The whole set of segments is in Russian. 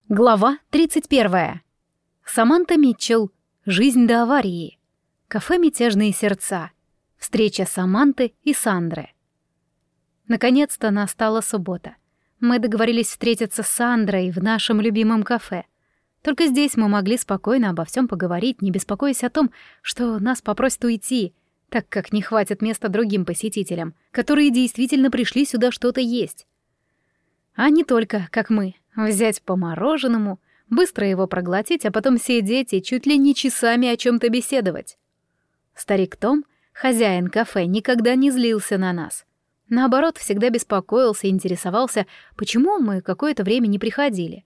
Глава 31. Саманта Митчелл. Жизнь до аварии. Кафе «Мятежные сердца». Встреча Саманты и Сандры. Наконец-то настала суббота. Мы договорились встретиться с Сандрой в нашем любимом кафе. Только здесь мы могли спокойно обо всем поговорить, не беспокоясь о том, что нас попросят уйти, так как не хватит места другим посетителям, которые действительно пришли сюда что-то есть. А не только, как мы, взять по мороженому, быстро его проглотить, а потом сидеть и чуть ли не часами о чем-то беседовать. Старик Том, хозяин кафе, никогда не злился на нас. Наоборот, всегда беспокоился и интересовался, почему мы какое-то время не приходили.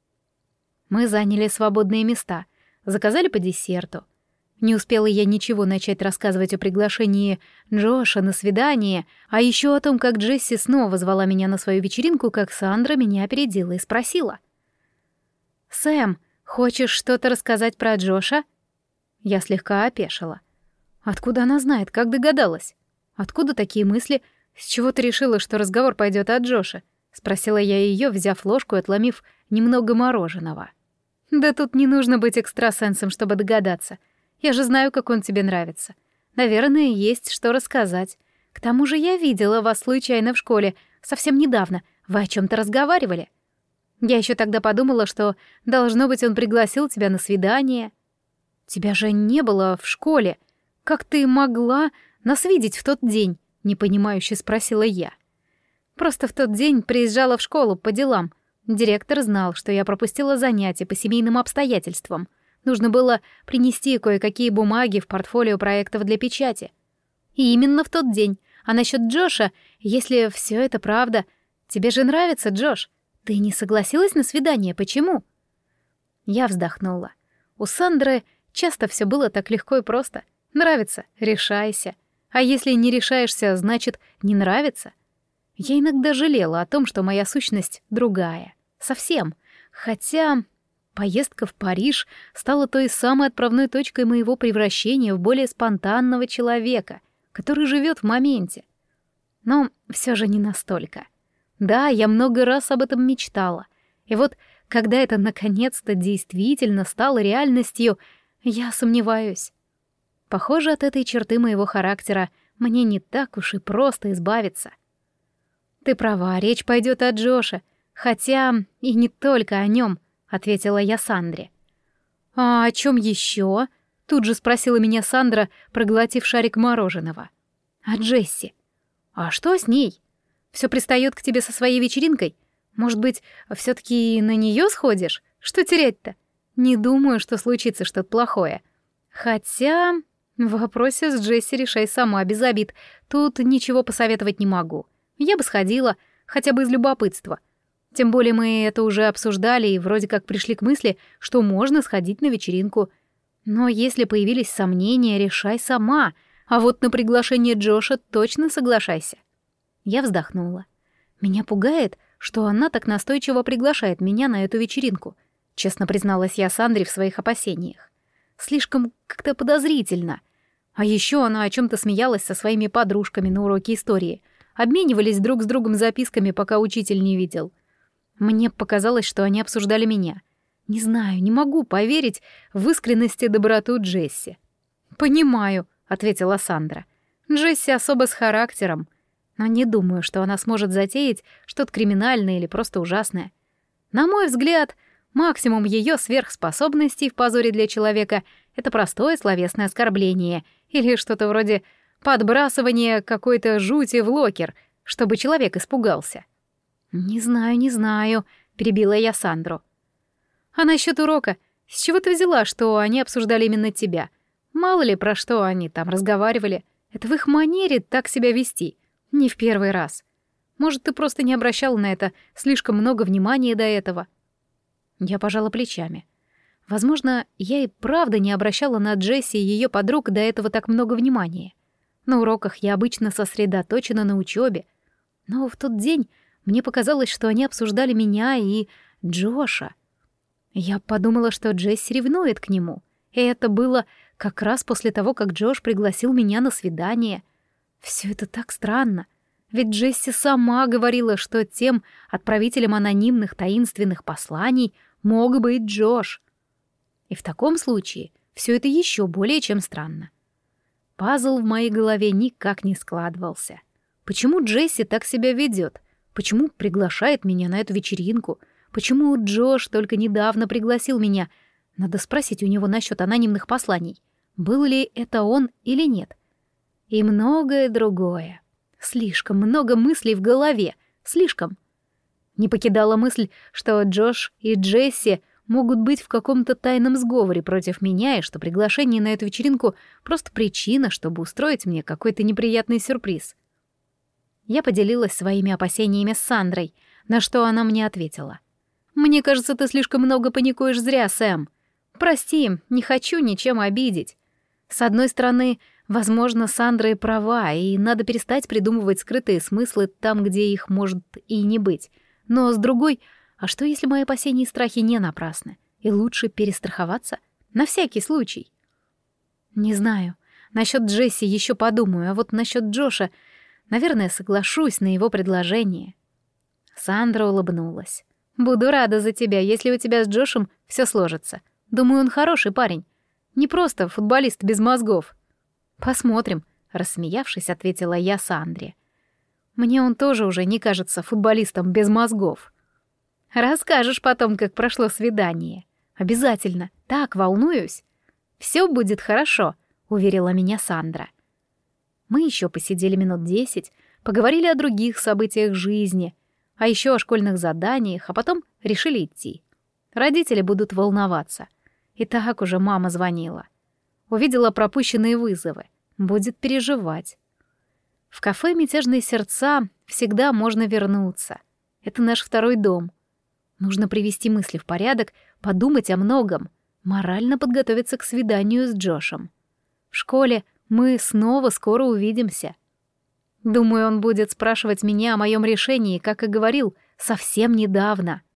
Мы заняли свободные места, заказали по десерту. Не успела я ничего начать рассказывать о приглашении Джоша на свидание, а еще о том, как Джесси снова звала меня на свою вечеринку, как Сандра меня опередила и спросила. «Сэм, хочешь что-то рассказать про Джоша?» Я слегка опешила. Откуда она знает, как догадалась? Откуда такие мысли? С чего ты решила, что разговор пойдет о Джоше? Спросила я ее, взяв ложку и отломив немного мороженого. Да тут не нужно быть экстрасенсом, чтобы догадаться. Я же знаю, как он тебе нравится. Наверное, есть что рассказать. К тому же я видела вас случайно в школе, совсем недавно. Вы о чем-то разговаривали. Я еще тогда подумала, что, должно быть, он пригласил тебя на свидание. Тебя же не было в школе. Как ты могла нас видеть в тот день? Непонимающе спросила я. Просто в тот день приезжала в школу по делам. Директор знал, что я пропустила занятия по семейным обстоятельствам. Нужно было принести кое-какие бумаги в портфолио проектов для печати. И именно в тот день. А насчет Джоша, если все это правда, тебе же нравится Джош. Ты не согласилась на свидание, почему? Я вздохнула. У Сандры часто все было так легко и просто. Нравится — решайся. А если не решаешься, значит, не нравится. Я иногда жалела о том, что моя сущность другая. Совсем. Хотя поездка в Париж стала той самой отправной точкой моего превращения в более спонтанного человека, который живет в моменте. Но все же не настолько. Да, я много раз об этом мечтала. И вот, когда это наконец-то действительно стало реальностью, я сомневаюсь. Похоже, от этой черты моего характера мне не так уж и просто избавиться. Ты права, речь пойдет о Джоше, хотя и не только о нем, ответила я Сандре. А о чем еще? Тут же спросила меня Сандра, проглотив шарик мороженого. О Джесси. А что с ней? Все пристает к тебе со своей вечеринкой? Может быть, все-таки на нее сходишь? Что терять-то? Не думаю, что случится что-то плохое. Хотя в вопросе с Джесси решай сама, без обид. Тут ничего посоветовать не могу. Я бы сходила, хотя бы из любопытства. Тем более мы это уже обсуждали и вроде как пришли к мысли, что можно сходить на вечеринку. Но если появились сомнения, решай сама. А вот на приглашение Джоша точно соглашайся. Я вздохнула. Меня пугает, что она так настойчиво приглашает меня на эту вечеринку. Честно призналась я Сандре в своих опасениях. Слишком как-то подозрительно. А еще она о чем-то смеялась со своими подружками на уроке истории. Обменивались друг с другом записками, пока учитель не видел. Мне показалось, что они обсуждали меня. Не знаю, не могу поверить в искренность и доброту Джесси. «Понимаю», — ответила Сандра. «Джесси особо с характером. Но не думаю, что она сможет затеять что-то криминальное или просто ужасное. На мой взгляд, максимум ее сверхспособностей в позоре для человека — это простое словесное оскорбление или что-то вроде подбрасывания какой-то жути в локер, чтобы человек испугался». «Не знаю», — перебила я Сандру. «А насчет урока? С чего ты взяла, что они обсуждали именно тебя? Мало ли, про что они там разговаривали. Это в их манере так себя вести. Не в первый раз. Может, ты просто не обращала на это слишком много внимания до этого?» Я пожала плечами. Возможно, я и правда не обращала на Джесси и ее подруг до этого так много внимания. На уроках я обычно сосредоточена на учебе. Но в тот день мне показалось, что они обсуждали меня и Джоша. Я подумала, что Джесси ревнует к нему. И это было как раз после того, как Джош пригласил меня на свидание. Все это так странно. Ведь Джесси сама говорила, что тем отправителем анонимных таинственных посланий Мог быть Джош. И в таком случае все это еще более чем странно. Пазл в моей голове никак не складывался. Почему Джесси так себя ведет? Почему приглашает меня на эту вечеринку? Почему Джош только недавно пригласил меня? Надо спросить у него насчет анонимных посланий. Был ли это он или нет? И многое другое. Слишком много мыслей в голове. Слишком. Не покидала мысль, что Джош и Джесси могут быть в каком-то тайном сговоре против меня, и что приглашение на эту вечеринку — просто причина, чтобы устроить мне какой-то неприятный сюрприз. Я поделилась своими опасениями с Сандрой, на что она мне ответила. «Мне кажется, ты слишком много паникуешь зря, Сэм. Прости, не хочу ничем обидеть. С одной стороны, возможно, Сандра и права, и надо перестать придумывать скрытые смыслы там, где их может и не быть. Но с другой, а что если мои опасения и страхи не напрасны, и лучше перестраховаться? На всякий случай». Не знаю. Насчет Джесси еще подумаю, а вот насчет Джоша, наверное, соглашусь на его предложение. Сандра улыбнулась. «Буду рада за тебя, если у тебя с Джошем все сложится. Думаю, он хороший парень. Не просто футболист без мозгов». «Посмотрим», — рассмеявшись, ответила я Сандре. «Мне он тоже уже не кажется футболистом без мозгов». «Расскажешь потом, как прошло свидание. Обязательно. Так волнуюсь. Все будет хорошо», — уверила меня Сандра. Мы еще посидели минут 10, поговорили о других событиях жизни, а еще о школьных заданиях, а потом решили идти. Родители будут волноваться. И так уже мама звонила. Увидела пропущенные вызовы. Будет переживать. В кафе «Мятежные сердца» всегда можно вернуться. Это наш второй дом. Нужно привести мысли в порядок, подумать о многом, морально подготовиться к свиданию с Джошем. В школе мы снова скоро увидимся. Думаю, он будет спрашивать меня о моем решении, как и говорил, совсем недавно.